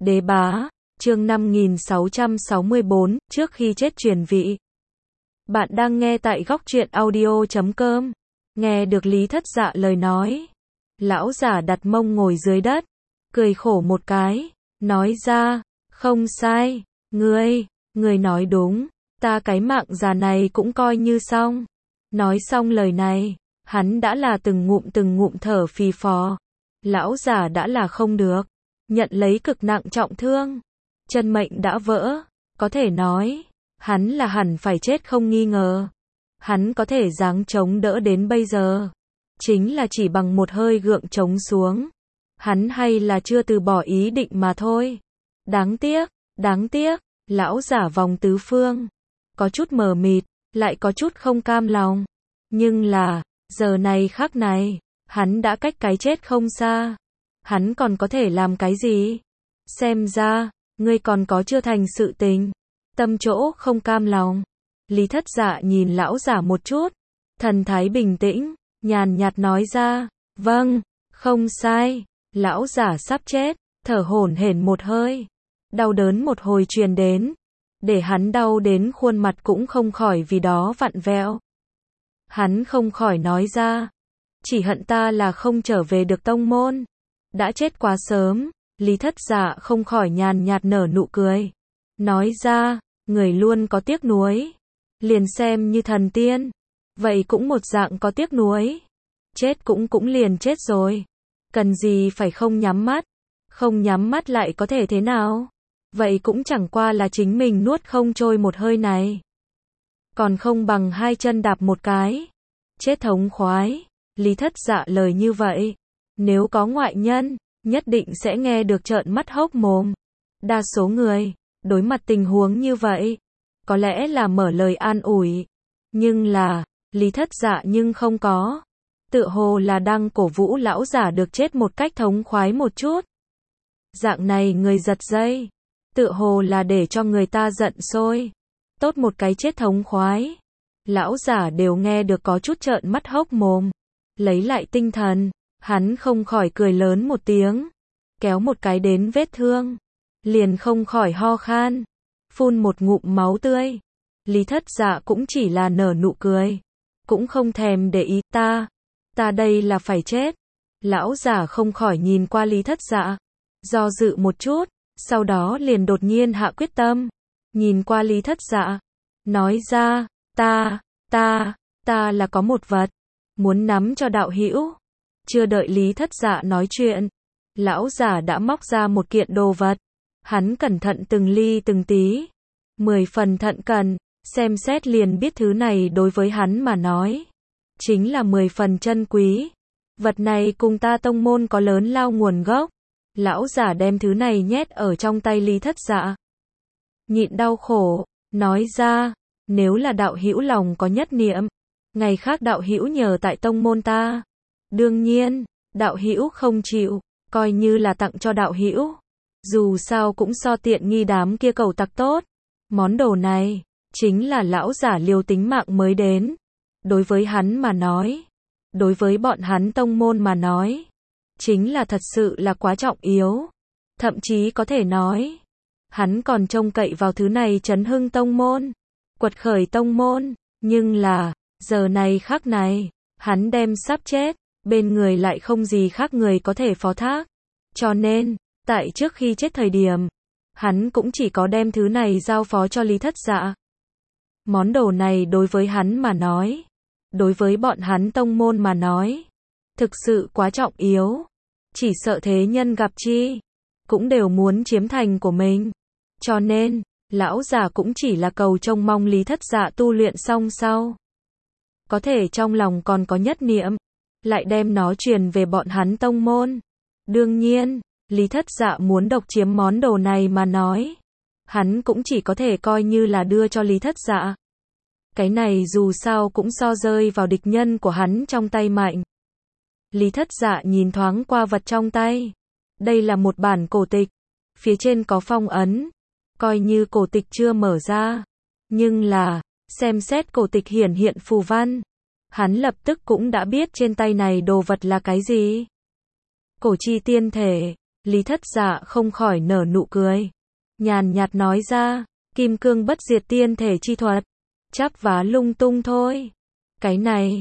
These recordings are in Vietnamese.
Đế bá, chương 5664, trước khi chết truyền vị. Bạn đang nghe tại góc truyện audio.com. Nghe được Lý Thất Dạ lời nói. Lão giả đặt mông ngồi dưới đất, cười khổ một cái, nói ra, không sai, ngươi nói đúng, ta cái mạng già này cũng coi như xong. Nói xong lời này, hắn đã là từng ngụm thở phì phò. Lão giả đã là không được, nhận lấy cực nặng trọng thương, chân mệnh đã vỡ, có thể nói, hắn là hẳn phải chết không nghi ngờ. Hắn có thể giáng chống đỡ đến bây giờ, chính là chỉ bằng một hơi gượng chống xuống. Hắn hay là chưa từ bỏ ý định mà thôi. Đáng tiếc, lão giả vòng tứ phương, có chút mờ mịt, lại có chút không cam lòng. Nhưng là, giờ này khắc này, hắn đã cách cái chết không xa. Hắn còn có thể làm cái gì? Xem ra, ngươi còn có chưa thành sự tình. Tâm chỗ không cam lòng. Lý Thất Dạ nhìn lão giả một chút, thần thái bình tĩnh, nhàn nhạt nói ra, vâng, không sai. Lão giả sắp chết, thở hổn hển một hơi, đau đớn một hồi truyền đến, để hắn đau đến khuôn mặt cũng không khỏi vì đó vặn vẹo. Hắn không khỏi nói ra, chỉ hận ta là không trở về được tông môn, đã chết quá sớm. Lý Thất Dạ không khỏi nhàn nhạt nở nụ cười, nói ra, người luôn có tiếc nuối, liền xem như thần tiên, vậy cũng một dạng có tiếc nuối. Chết cũng liền chết rồi, cần gì phải không nhắm mắt lại có thể thế nào? Vậy cũng chẳng qua là chính mình nuốt không trôi một hơi này, còn không bằng hai chân đạp một cái, chết thống khoái. Lý Thất Dạ lời như vậy, nếu có ngoại nhân, nhất định sẽ nghe được trợn mắt hốc mồm. Đa số người, đối mặt tình huống như vậy, có lẽ là mở lời an ủi. Nhưng là, Lý Thất Dạ nhưng không có. Tựa hồ là đang cổ vũ lão giả được chết một cách thống khoái một chút. Dạng này người giật dây. Tựa hồ là để cho người ta giận sôi. Tốt một cái chết thống khoái. Lão giả đều nghe được có chút trợn mắt hốc mồm. Lấy lại tinh thần, hắn không khỏi cười lớn một tiếng. Kéo một cái đến vết thương, liền không khỏi ho khan, phun một ngụm máu tươi. Lý Thất Dạ cũng chỉ là nở nụ cười, cũng không thèm để ý. Ta đây là phải chết. Lão giả không khỏi nhìn qua Lý Thất Dạ, do dự một chút, sau đó liền đột nhiên hạ quyết tâm, nhìn qua Lý Thất Dạ, nói ra, ta là có một vật, muốn nắm cho đạo hữu. Chưa đợi Lý Thất Dạ nói chuyện, lão giả đã móc ra một kiện đồ vật. Hắn cẩn thận từng ly từng tí, 10 phần thận cẩn, xem xét liền biết thứ này đối với hắn mà nói, chính là 10 phần chân quý. Vật này cùng ta tông môn có lớn lao nguồn gốc. Lão giả đem thứ này nhét ở trong tay Lý Thất Dạ. Nhịn đau khổ, nói ra, nếu là đạo hữu lòng có nhất niệm, ngày khác đạo hữu nhờ tại tông môn ta. Đương nhiên, đạo hữu không chịu, coi như là tặng cho đạo hữu. Dù sao cũng so tiện nghi đám kia cầu tặc tốt. Món đồ này, chính là lão giả liều tính mạng mới đến. Đối với hắn mà nói, đối với bọn hắn tông môn mà nói, chính là thật sự là quá trọng yếu. Thậm chí có thể nói, hắn còn trông cậy vào thứ này chấn hưng tông môn, quật khởi tông môn. Nhưng là, giờ này khắc này, hắn đem sắp chết, bên người lại không gì khác người có thể phó thác. Cho nên, tại trước khi chết thời điểm, hắn cũng chỉ có đem thứ này giao phó cho Lý Thất Dạ. Món đồ này đối với hắn mà nói, đối với bọn hắn tông môn mà nói, thực sự quá trọng yếu. Chỉ sợ thế nhân gặp chi, cũng đều muốn chiếm thành của mình. Cho nên, lão giả cũng chỉ là cầu trông mong Lý Thất Dạ tu luyện xong sau, có thể trong lòng còn có nhất niệm, lại đem nó truyền về bọn hắn tông môn. Đương nhiên, Lý Thất Dạ muốn độc chiếm món đồ này mà nói, hắn cũng chỉ có thể coi như là đưa cho Lý Thất Dạ. Cái này dù sao cũng so rơi vào địch nhân của hắn trong tay mạnh. Lý Thất Dạ nhìn thoáng qua vật trong tay. Đây là một bản cổ tịch, phía trên có phong ấn, coi như cổ tịch chưa mở ra. Nhưng là, xem xét cổ tịch hiển hiện phù văn, hắn lập tức cũng đã biết trên tay này đồ vật là cái gì. Cổ chi tiên thể, Lý Thất Dạ không khỏi nở nụ cười. Nhàn nhạt nói ra, kim cương bất diệt tiên thể chi thuật. Chắp vá lung tung thôi. Cái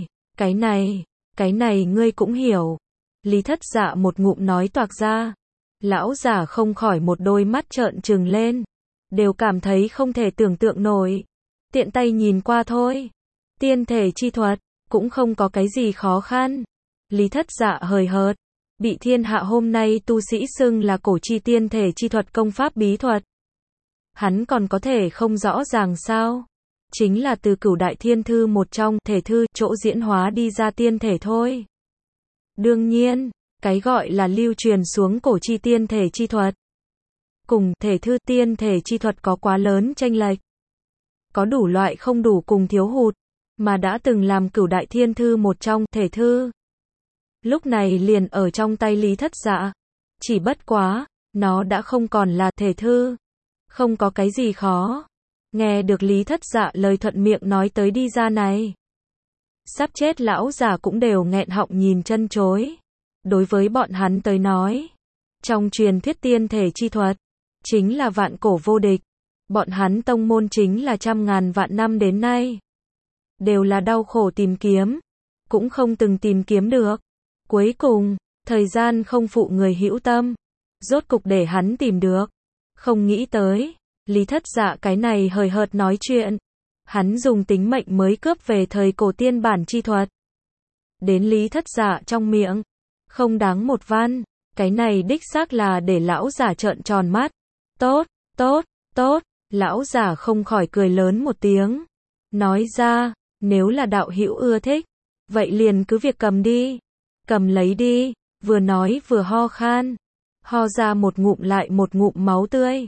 này ngươi cũng hiểu. Lý Thất Dạ một ngụm nói toạc ra. Lão giả không khỏi một đôi mắt trợn trừng lên. Đều cảm thấy không thể tưởng tượng nổi. Tiện tay nhìn qua thôi. Tiên thể chi thuật, cũng không có cái gì khó khăn. Lý Thất Dạ hời hợt. Bị thiên hạ hôm nay tu sĩ xưng là cổ chi tiên thể chi thuật công pháp bí thuật. Hắn còn có thể không rõ ràng sao? Chính là từ Cửu Đại Thiên Thư một trong thể thư chỗ diễn hóa đi ra tiên thể thôi. Đương nhiên, cái gọi là lưu truyền xuống cổ chi tiên thể chi thuật cùng thể thư tiên thể chi thuật có quá lớn chênh lệch. Có đủ loại không đủ cùng thiếu hụt, mà đã từng làm Cửu Đại Thiên Thư một trong thể thư. Lúc này liền ở trong tay Lý Thất Dạ. Chỉ bất quá, nó đã không còn là thể thư. Không có cái gì khó. Nghe được Lý Thất Dạ lời thuận miệng nói tới đi ra này. Sắp chết lão già cũng đều nghẹn họng nhìn chân chối. Đối với bọn hắn tới nói, trong truyền thuyết tiên thể chi thuật, chính là vạn cổ vô địch. Bọn hắn tông môn chính là trăm ngàn vạn năm đến nay. Đều là đau khổ tìm kiếm, cũng không từng tìm kiếm được. Cuối cùng, thời gian không phụ người hữu tâm. Rốt cục để hắn tìm được. Không nghĩ tới, Lý Thất Dạ cái này hời hợt nói chuyện. Hắn dùng tính mệnh mới cướp về thời cổ tiên bản chi thuật. Đến Lý Thất Dạ trong miệng, không đáng một văn. Cái này đích xác là để lão giả trợn tròn mắt. Tốt, tốt, tốt. Lão giả không khỏi cười lớn một tiếng. Nói ra, nếu là đạo hữu ưa thích, vậy liền cứ việc cầm đi. Cầm lấy đi. Vừa nói vừa ho khan. Ho ra một ngụm lại một ngụm máu tươi.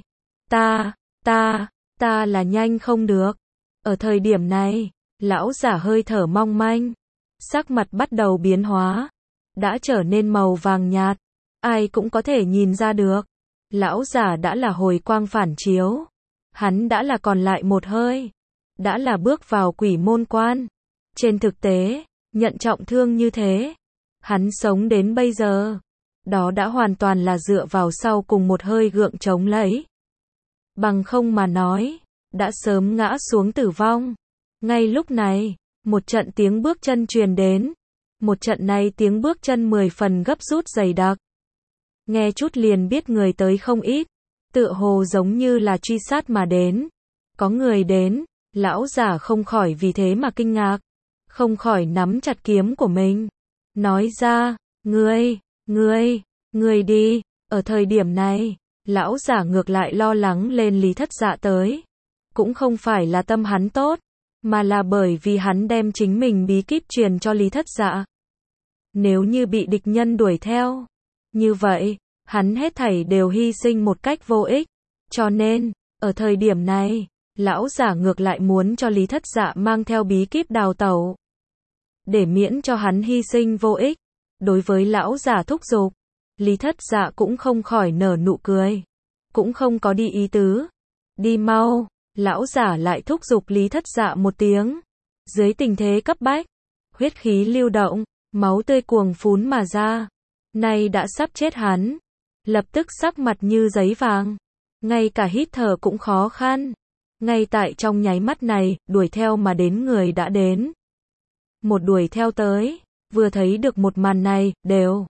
Ta là nhanh không được. Ở thời điểm này, lão giả hơi thở mong manh. Sắc mặt bắt đầu biến hóa. Đã trở nên màu vàng nhạt. Ai cũng có thể nhìn ra được. Lão giả đã là hồi quang phản chiếu. Hắn đã là còn lại một hơi. Đã là bước vào quỷ môn quan. Trên thực tế, nhận trọng thương như thế. Hắn sống đến bây giờ. Đó đã hoàn toàn là dựa vào sau cùng một hơi gượng chống lấy. Bằng không mà nói, đã sớm ngã xuống tử vong. Ngay lúc này, một trận tiếng bước chân truyền đến. Một trận này tiếng bước chân 10 phần gấp rút dày đặc. Nghe chút liền biết người tới không ít. Tựa hồ giống như là truy sát mà đến. Có người đến, lão giả không khỏi vì thế mà kinh ngạc. Không khỏi nắm chặt kiếm của mình. Nói ra, ngươi đi. Ở thời điểm này, lão giả ngược lại lo lắng lên Lý Thất Dạ tới. Cũng không phải là tâm hắn tốt, mà là bởi vì hắn đem chính mình bí kíp truyền cho Lý Thất Dạ. Nếu như bị địch nhân đuổi theo, như vậy, hắn hết thảy đều hy sinh một cách vô ích. Cho nên, ở thời điểm này, lão giả ngược lại muốn cho Lý Thất Dạ mang theo bí kíp đào tẩu. Để miễn cho hắn hy sinh vô ích. Đối với lão giả thúc giục, Lý Thất Dạ cũng không khỏi nở nụ cười. Cũng không có đi ý tứ. Đi mau, lão giả lại thúc giục Lý Thất Dạ một tiếng. Dưới tình thế cấp bách, huyết khí lưu động, máu tươi cuồng phún mà ra. Nay đã sắp chết hắn. Lập tức sắc mặt như giấy vàng. Ngay cả hít thở cũng khó khăn. Ngay tại trong nháy mắt này, đuổi theo mà đến người đã đến. Một đuổi theo tới, vừa thấy được một màn này, đều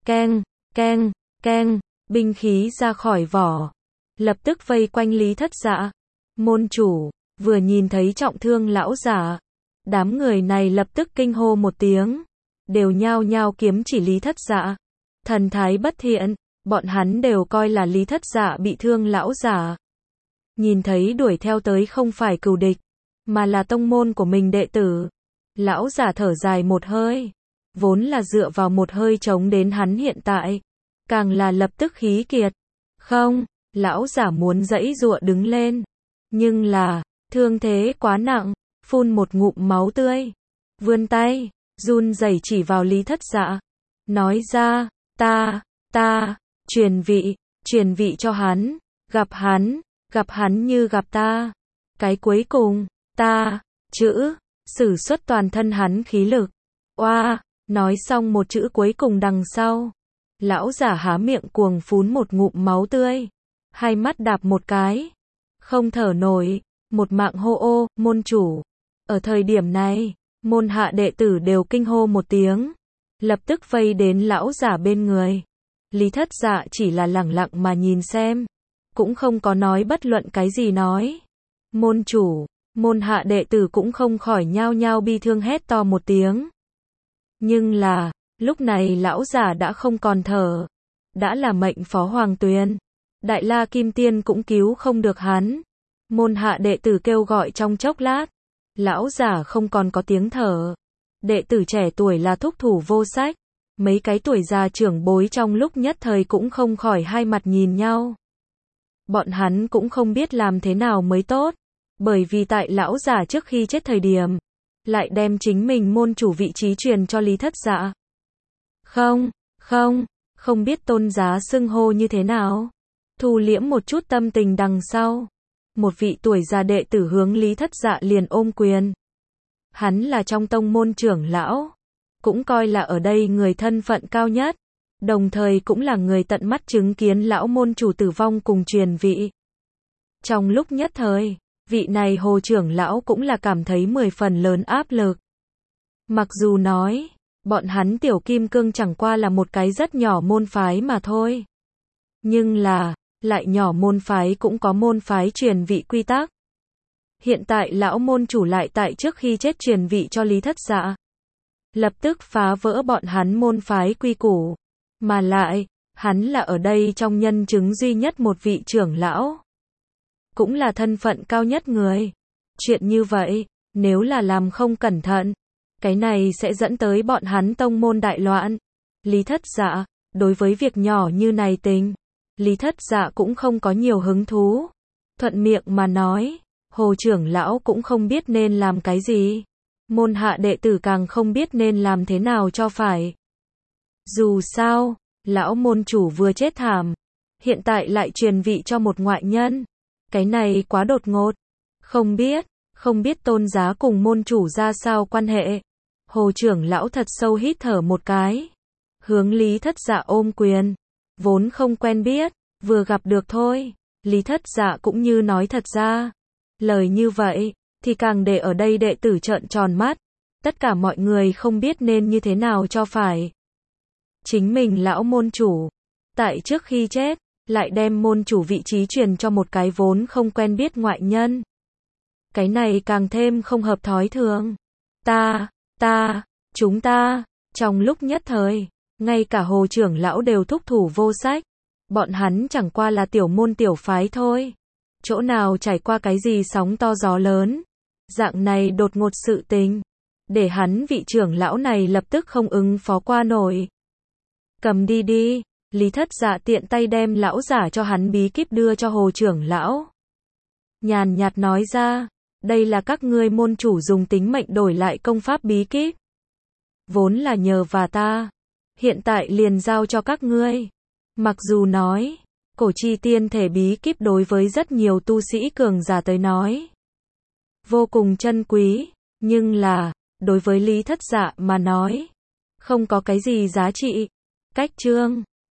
keng, binh khí ra khỏi vỏ. Lập tức vây quanh Lý Thất Dạ. Môn chủ, vừa nhìn thấy trọng thương lão giả. Đám người này lập tức kinh hô một tiếng. Đều nhao nhao kiếm chỉ Lý Thất Dạ. Thần thái bất thiện, bọn hắn đều coi là Lý Thất Dạ bị thương lão giả. Nhìn thấy đuổi theo tới không phải cừu địch, mà là tông môn của mình đệ tử. Lão giả thở dài một hơi. Vốn là dựa vào một hơi chống đến hắn hiện tại. Càng là lập tức khí kiệt. Không, lão giả muốn giãy giụa đứng lên. Nhưng là, thương thế quá nặng, phun một ngụm máu tươi. Vươn tay, run rẩy chỉ vào Lý Thất Dạ. Nói ra, ta, truyền vị cho hắn. Gặp hắn như gặp ta. Cái cuối cùng, sử xuất toàn thân hắn khí lực. Oa, nói xong một chữ cuối cùng đằng sau. Lão giả há miệng cuồng phún một ngụm máu tươi. Hai mắt đạp một cái. Không thở nổi. Một mạng hô ô, môn chủ. Ở thời điểm này, môn hạ đệ tử đều kinh hô một tiếng. Lập tức vây đến lão giả bên người. Lý Thất Dạ chỉ là lẳng lặng mà nhìn xem. Cũng không có nói bất luận cái gì nói. Môn chủ, môn hạ đệ tử cũng không khỏi nhao nhao bi thương hét to một tiếng. Nhưng là, lúc này lão giả đã không còn thở. Đã là mệnh phó hoàng tuyền. Đại La Kim Tiên cũng cứu không được hắn. Môn hạ đệ tử kêu gọi trong chốc lát. Lão giả không còn có tiếng thở. Đệ tử trẻ tuổi là thúc thủ vô sách. Mấy cái tuổi già trưởng bối trong lúc nhất thời cũng không khỏi hai mặt nhìn nhau. Bọn hắn cũng không biết làm thế nào mới tốt. Bởi vì tại lão giả trước khi chết thời điểm, lại đem chính mình môn chủ vị trí truyền cho Lý Thất Dạ. Không biết tôn giá xưng hô như thế nào. Thu liễm một chút tâm tình đằng sau. Một vị tuổi già đệ tử hướng Lý Thất Dạ liền ôm quyền. Hắn là trong tông môn trưởng lão. Cũng coi là ở đây người thân phận cao nhất. Đồng thời cũng là người tận mắt chứng kiến lão môn chủ tử vong cùng truyền vị. Trong lúc nhất thời, vị này Hồ trưởng lão cũng là cảm thấy 10 phần lớn áp lực. Mặc dù nói, bọn hắn tiểu kim cương chẳng qua là một cái rất nhỏ môn phái mà thôi. Nhưng là, lại nhỏ môn phái cũng có môn phái truyền vị quy tắc. Hiện tại lão môn chủ lại tại trước khi chết truyền vị cho Lý Thất Dạ. Lập tức phá vỡ bọn hắn môn phái quy củ. Mà lại, hắn là ở đây trong nhân chứng duy nhất một vị trưởng lão. Cũng là thân phận cao nhất người. Chuyện như vậy, nếu là làm không cẩn thận, cái này sẽ dẫn tới bọn hắn tông môn đại loạn. Lý Thất Dạ, đối với việc nhỏ như này Lý Thất Dạ cũng không có nhiều hứng thú. Thuận miệng mà nói, Hồ trưởng lão cũng không biết nên làm cái gì. Môn hạ đệ tử càng không biết nên làm thế nào cho phải. Dù sao, lão môn chủ vừa chết thảm, hiện tại lại truyền vị cho một ngoại nhân. Cái này quá đột ngột. Không biết tôn giá cùng môn chủ ra sao quan hệ. Hồ trưởng lão thật sâu hít thở một cái. Hướng Lý Thất Dạ ôm quyền. Vốn không quen biết, vừa gặp được thôi. Lý Thất Dạ cũng như nói thật ra. Lời như vậy, thì càng để ở đây đệ tử trợn tròn mắt. Tất cả mọi người không biết nên như thế nào cho phải. Chính mình lão môn chủ, tại trước khi chết, lại đem môn chủ vị trí truyền cho một cái vốn không quen biết ngoại nhân. Cái này càng thêm không hợp thói thường. Chúng ta, trong lúc nhất thời, ngay cả Hồ trưởng lão đều thúc thủ vô sách. Bọn hắn chẳng qua là tiểu môn tiểu phái thôi. Chỗ nào trải qua cái gì sóng to gió lớn. Dạng này đột ngột sự tình. Để hắn vị trưởng lão này lập tức không ứng phó qua nổi. Cầm đi. Lý Thất Dạ tiện tay đem lão giả cho hắn bí kíp đưa cho Hồ trưởng lão. Nhàn nhạt nói ra, đây là các ngươi môn chủ dùng tính mệnh đổi lại công pháp bí kíp. Vốn là nhờ và ta, hiện tại liền giao cho các ngươi. Mặc dù nói, cổ chi tiên thể bí kíp đối với rất nhiều tu sĩ cường giả tới nói vô cùng chân quý, nhưng là, đối với Lý Thất Dạ mà nói, không có cái gì giá trị. Cách chương